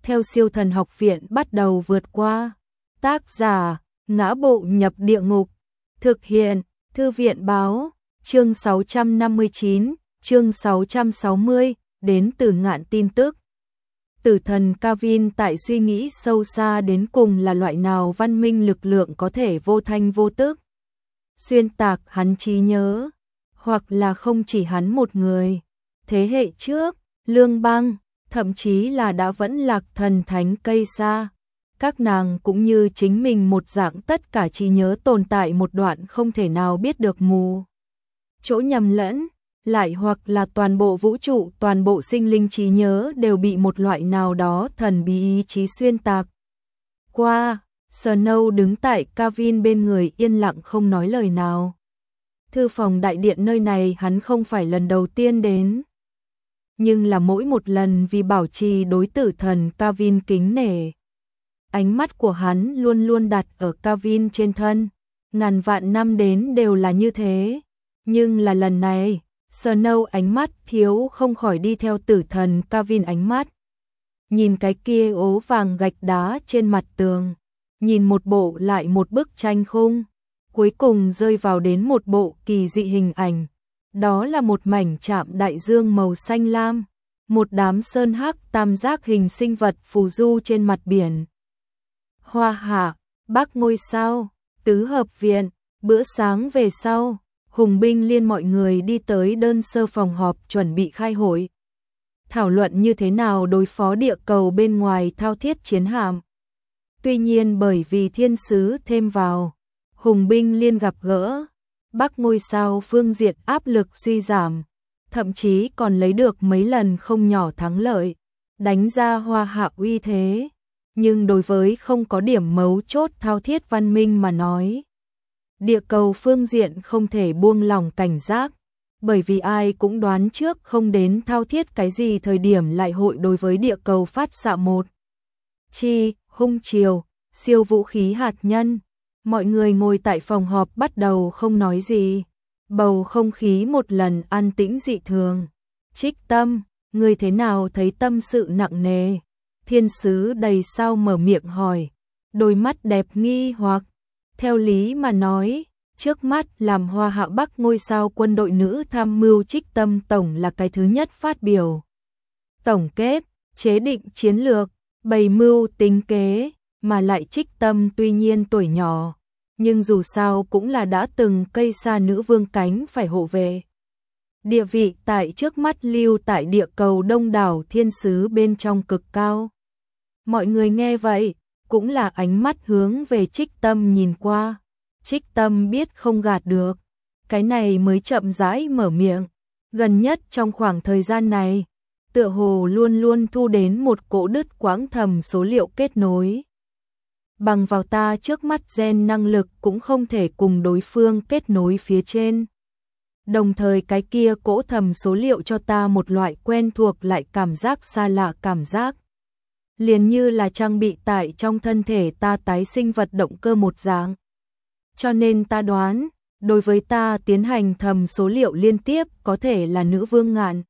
theo Siêu Thần Học Viện bắt đầu vượt qua. Tác giả: Ngã Bộ Nhập Địa Ngục. Thực hiện: Thư viện báo. Chương 659, chương 660, đến từ Ngạn tin tức. Tử thần Kavin tại suy nghĩ sâu xa đến cùng là loại nào văn minh lực lượng có thể vô thanh vô tức xuyên tạc hắn trí nhớ, hoặc là không chỉ hắn một người. Thế hệ trước, Lương Băng, thậm chí là đã vẫn lạc thần thánh cây sa, các nàng cũng như chính mình một dạng tất cả trí nhớ tồn tại một đoạn không thể nào biết được mù chỗ nhầm lẫn, lại hoặc là toàn bộ vũ trụ, toàn bộ sinh linh trí nhớ đều bị một loại nào đó thần bí ý chí xuyên tạc. Qua, Snow đứng tại Kavin bên người yên lặng không nói lời nào. Thư phòng đại điện nơi này hắn không phải lần đầu tiên đến, nhưng là mỗi một lần vì bảo trì đối tử thần Kavin kính nể. Ánh mắt của hắn luôn luôn đặt ở Kavin trên thân, ngàn vạn năm đến đều là như thế. Nhưng là lần này, Snow ánh mắt thiếu không khỏi đi theo tử thần Kavin ánh mắt. Nhìn cái kia ố vàng gạch đá trên mặt tường, nhìn một bộ lại một bức tranh khung, cuối cùng rơi vào đến một bộ kỳ dị hình ảnh. Đó là một mảnh trạm đại dương màu xanh lam, một đám sơn hắc tam giác hình sinh vật phù du trên mặt biển. Hoa hạ, Bắc ngôi sao, tứ hợp viện, bữa sáng về sau. Hùng binh liên mọi người đi tới đơn sơ phòng họp chuẩn bị khai hội. Thảo luận như thế nào đối phó địa cầu bên ngoài thao thiết chiến hạm. Tuy nhiên bởi vì thiên sứ thêm vào, hùng binh liên gặp gỡ, Bắc ngôi sao phương diện áp lực suy giảm, thậm chí còn lấy được mấy lần không nhỏ thắng lợi, đánh ra hoa hạ uy thế. Nhưng đối với không có điểm mấu chốt thao thiết văn minh mà nói, địa cầu phương diện không thể buông lỏng cảnh giác, bởi vì ai cũng đoán trước không đến thao thiết cái gì thời điểm lại hội đối với địa cầu phát xạ một hung chiều, siêu vũ khí hạt nhân. Mọi người ngồi tại phòng họp bắt đầu không nói gì, bầu không khí một lần an tĩnh dị thường. Trích Tâm, người thế nào thấy tâm sự nặng nề? Thiên sứ đầy sao mở miệng hỏi, đôi mắt đẹp nghi hoặc. Theo lý mà nói, trước mắt làm Hoa Hạ Bắc ngôi sao quân đội nữ tham mưu Trích Tâm tổng là cái thứ nhất phát biểu. Tổng kết, chế định chiến lược, bày mưu tính kế, mà lại Trích Tâm tuy nhiên tuổi nhỏ, nhưng dù sao cũng là đã từng cây sa nữ vương cánh phải hộ vệ. Địa vị tại trước mắt lưu tại địa cầu đông đảo thiên sứ bên trong cực cao. Mọi người nghe vậy, cũng là ánh mắt hướng về Trích Tâm nhìn qua. Trích Tâm biết không gạt được, cái này mới chậm rãi mở miệng. Gần nhất trong khoảng thời gian này, tựa hồ luôn luôn thu đến một cỗ đứt quãng thầm số liệu kết nối. Bằng vào ta trước mắt gen năng lực cũng không thể cùng đối phương kết nối phía trên. Đồng thời cái kia cỗ thầm số liệu cho ta một loại quen thuộc lại cảm giác xa lạ cảm giác. Liền như là trang bị tại trong thân thể ta tái sinh vật động cơ một dạng. Cho nên ta đoán, đối với ta tiến hành thầm số liệu liên tiếp có thể là nữ vương Ngạn.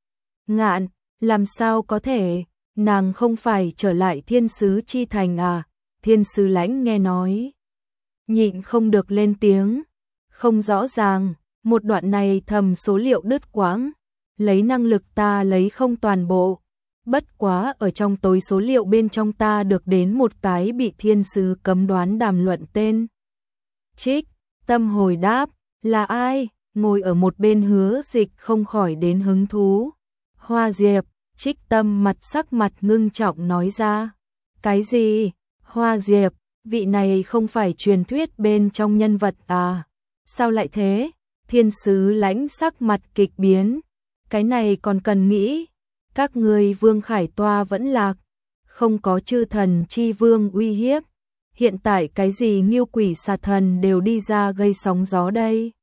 Ngạn, làm sao có thể, nàng không phải trở lại thiên sứ chi thành à? Thiên sứ Lãnh nghe nói, nhịn không được lên tiếng, không rõ ràng, một đoạn này thầm số liệu đứt quãng, lấy năng lực ta lấy không toàn bộ. Bất quá ở trong tối số liệu bên trong ta được đến một cái bị thiên sứ cấm đoán đàm luận tên. Trích Tâm hồi đáp, là ai? Ngồi ở một bên Hứa Dịch không khỏi đến hứng thú. Hoa Diệp. Trích Tâm sắc mặt ngưng trọng nói ra. Cái gì? Hoa Diệp, vị này không phải truyền thuyết bên trong nhân vật à? Sao lại thế? Thiên sứ Lãnh sắc mặt kịch biến. Cái này còn cần nghĩ. Các người Vương Khải Toa vẫn lạc, không có chư thần chi vương uy hiếp. Hiện tại cái gì Nghiêu Quỷ Xà Thần đều đi ra gây sóng gió đây.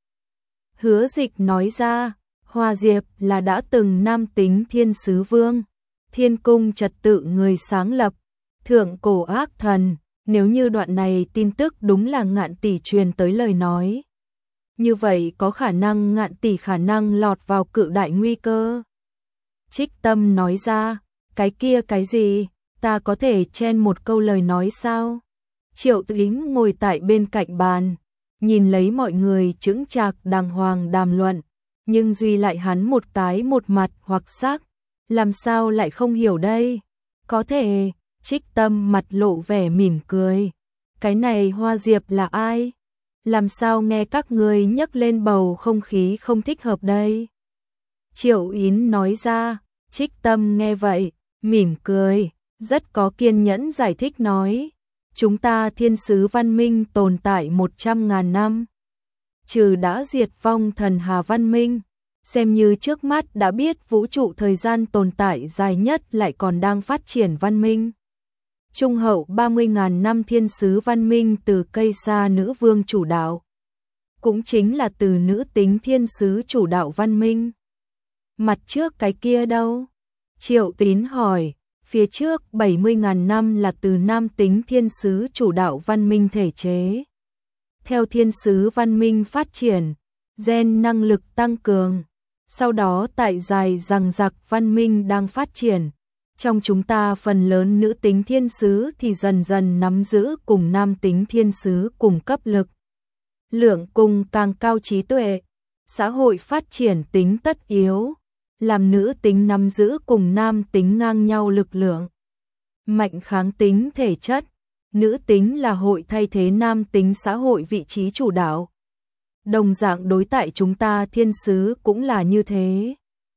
Hứa Dịch nói ra, Hoa Diệp là đã từng nam tính thiên sứ vương, thiên cung trật tự người sáng lập, thượng cổ ác thần. Nếu như đoạn này tin tức đúng là Ngạn tỷ truyền tới lời nói, như vậy có khả năng Ngạn tỷ khả năng lọt vào cự đại nguy cơ. Trích Tâm nói ra, cái kia cái gì? ta có thể chen một câu lời nói sao? Triệu Tính ngồi tại bên cạnh bàn, nhìn lấy mọi người chững chạc đàng hoàng đàm luận, nhưng Duy lại hắn một tái một mặt hoặc sắc, làm sao lại không hiểu đây? Có thể, Trích Tâm mặt lộ vẻ mỉm cười. Cái này Hoa Diệp là ai? Làm sao nghe các người nhắc lên bầu không khí không thích hợp đây? Triệu Yến nói ra, Trích Tâm nghe vậy, mỉm cười, rất có kiên nhẫn giải thích nói. Chúng ta thiên sứ văn minh tồn tại 100.000 năm. Trừ đã diệt vong thần hà văn minh, xem như trước mắt đã biết vũ trụ thời gian tồn tại dài nhất lại còn đang phát triển văn minh. Trung hậu 30.000 năm thiên sứ văn minh từ cây sa nữ vương chủ đạo. Cũng chính là từ nữ tính thiên sứ chủ đạo văn minh. Mặt trước cái kia đâu? Triệu Tín hỏi, phía trước 70.000 năm là từ nam tính thiên sứ chủ đạo văn minh thể chế. Theo thiên sứ văn minh phát triển, gen năng lực tăng cường. Sau đó tại dài rằng giặc văn minh đang phát triển. Trong chúng ta phần lớn nữ tính thiên sứ thì dần dần nắm giữ cùng nam tính thiên sứ cùng cấp lực. Lượng cùng càng cao trí tuệ, xã hội phát triển tính tất yếu, làm nữ tính nắm giữ cùng nam tính ngang nhau lực lượng. Mạnh kháng tính thể chất, nữ tính là hội thay thế nam tính xã hội vị trí chủ đạo. Đồng dạng đối tại chúng ta thiên sứ cũng là như thế.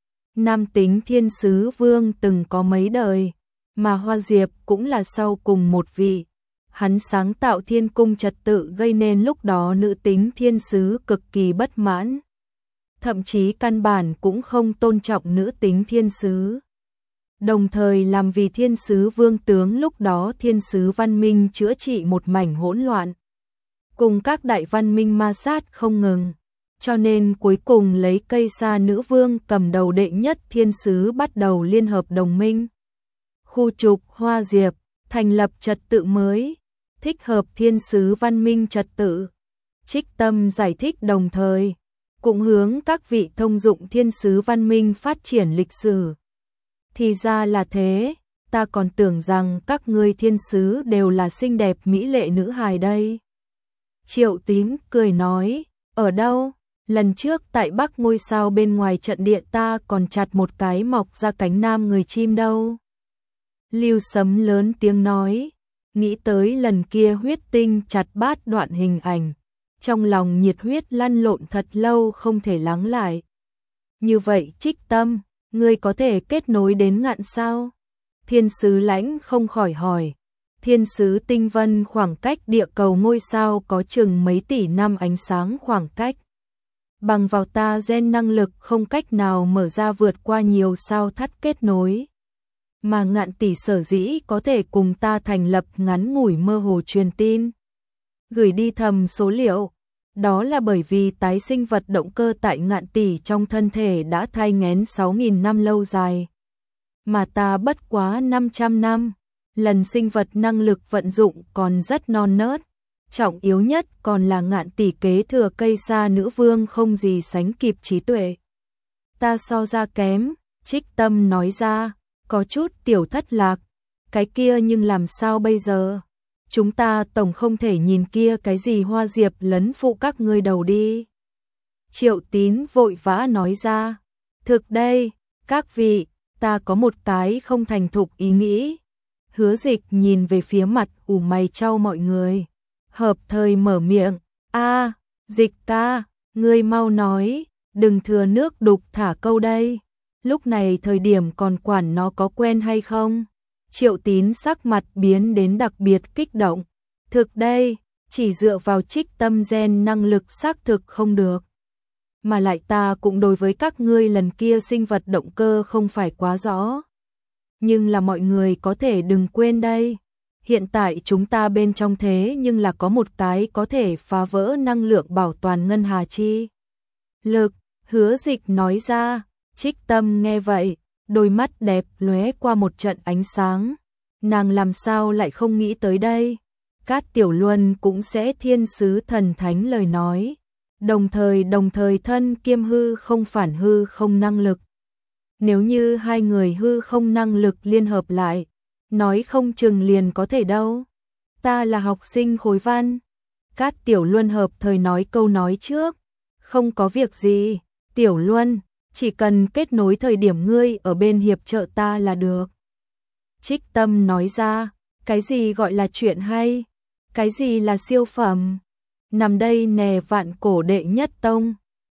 Nam tính thiên sứ vương từng có mấy đời, mà Hoa Diệp cũng là sau cùng một vị. Hắn sáng tạo thiên cung trật tự gây nên lúc đó nữ tính thiên sứ cực kỳ bất mãn. Thậm chí căn bản cũng không tôn trọng nữ tính thiên sứ. Đồng thời làm vì thiên sứ vương tướng lúc đó thiên sứ văn minh chữa trị một mảnh hỗn loạn. Cùng các đại văn minh ma sát không ngừng. Cho nên cuối cùng lấy cây sa nữ vương cầm đầu đệ nhất thiên sứ bắt đầu liên hợp đồng minh. Khu trục Hoa Diệp, thành lập trật tự mới, thích hợp thiên sứ văn minh trật tự. Trích Tâm giải thích đồng thời, cũng hướng các vị thông dụng thiên sứ văn minh phát triển lịch sử. Thì ra là thế, ta còn tưởng rằng các ngươi thiên sứ đều là xinh đẹp mỹ lệ nữ hài đây. Triệu Tín cười nói, ở đâu? Lần trước tại Bắc ngôi sao bên ngoài trận địa ta còn chặt một cái mọc ra cánh nam người chim đâu. Lưu Sấm lớn tiếng nói, nghĩ tới lần kia huyết tinh chặt bát đoạn hình ảnh. Trong lòng nhiệt huyết lăn lộn thật lâu không thể lắng lại. Như vậy Trích Tâm, ngươi có thể kết nối đến ngạn sao? Thiên sứ Lãnh không khỏi hỏi. Thiên sứ Tinh Vân khoảng cách địa cầu ngôi sao có chừng mấy tỷ năm ánh sáng khoảng cách. Bằng vào ta gen năng lực không cách nào mở ra vượt qua nhiều sao thắt kết nối. Mà Ngạn tỷ sở dĩ có thể cùng ta thành lập ngắn ngủi mơ hồ truyền tin. Gửi đi thầm số liệu. Đó là bởi vì tái sinh vật động cơ tại Ngạn tỷ trong thân thể đã thai nghén 6.000 năm lâu dài. Mà ta bất quá 500 năm. Lần sinh vật năng lực vận dụng còn rất non nớt. Trọng yếu nhất còn là Ngạn tỷ kế thừa cây sa nữ vương không gì sánh kịp trí tuệ. Ta so ra kém, Trích Tâm nói ra, có chút tiểu thất lạc. Cái kia nhưng làm sao bây giờ? Chúng ta tổng không thể nhìn kia cái gì Hoa Diệp lấn phụ các ngươi đầu đi. Triệu Tín vội vã nói ra, thực đây, các vị, ta có một cái không thành thục ý nghĩ. Hứa Dịch nhìn về phía mặt ủ mày trao mọi người. Hợp thời mở miệng, Dịch ca, ngươi mau nói, đừng thừa nước đục thả câu đây. Lúc này thời điểm còn quản nó có quen hay không? Triệu Tín sắc mặt biến đến đặc biệt kích động. Thực đây, chỉ dựa vào Trích Tâm gen năng lực xác thực không được. Mà lại ta cũng đối với các ngươi lần kia sinh vật động cơ không phải quá rõ. Nhưng là mọi người có thể đừng quên đây. Hiện tại chúng ta bên trong thế nhưng là có một cái có thể phá vỡ năng lượng bảo toàn ngân hà chi lực. Hứa Dịch nói ra. Trích Tâm nghe vậy, đôi mắt đẹp lóe qua một trận ánh sáng. Nàng làm sao lại không nghĩ tới đây? Cát Tiểu Luân cũng sẽ thiên sứ thần thánh lời nói. Đồng thời thân kiêm hư không phản hư không năng lực. Nếu như hai người hư không năng lực liên hợp lại, nói không chừng liền có thể đâu. Ta là học sinh khối văn. Cát Tiểu Luân hợp thời nói câu nói trước. Không có việc gì, Tiểu Luân, chỉ cần kết nối thời điểm ngươi ở bên hiệp trợ ta là được. Trích Tâm nói ra, cái gì gọi là chuyện hay? Cái gì là siêu phẩm? Nằm đây nè Vạn Cổ đệ nhất tông,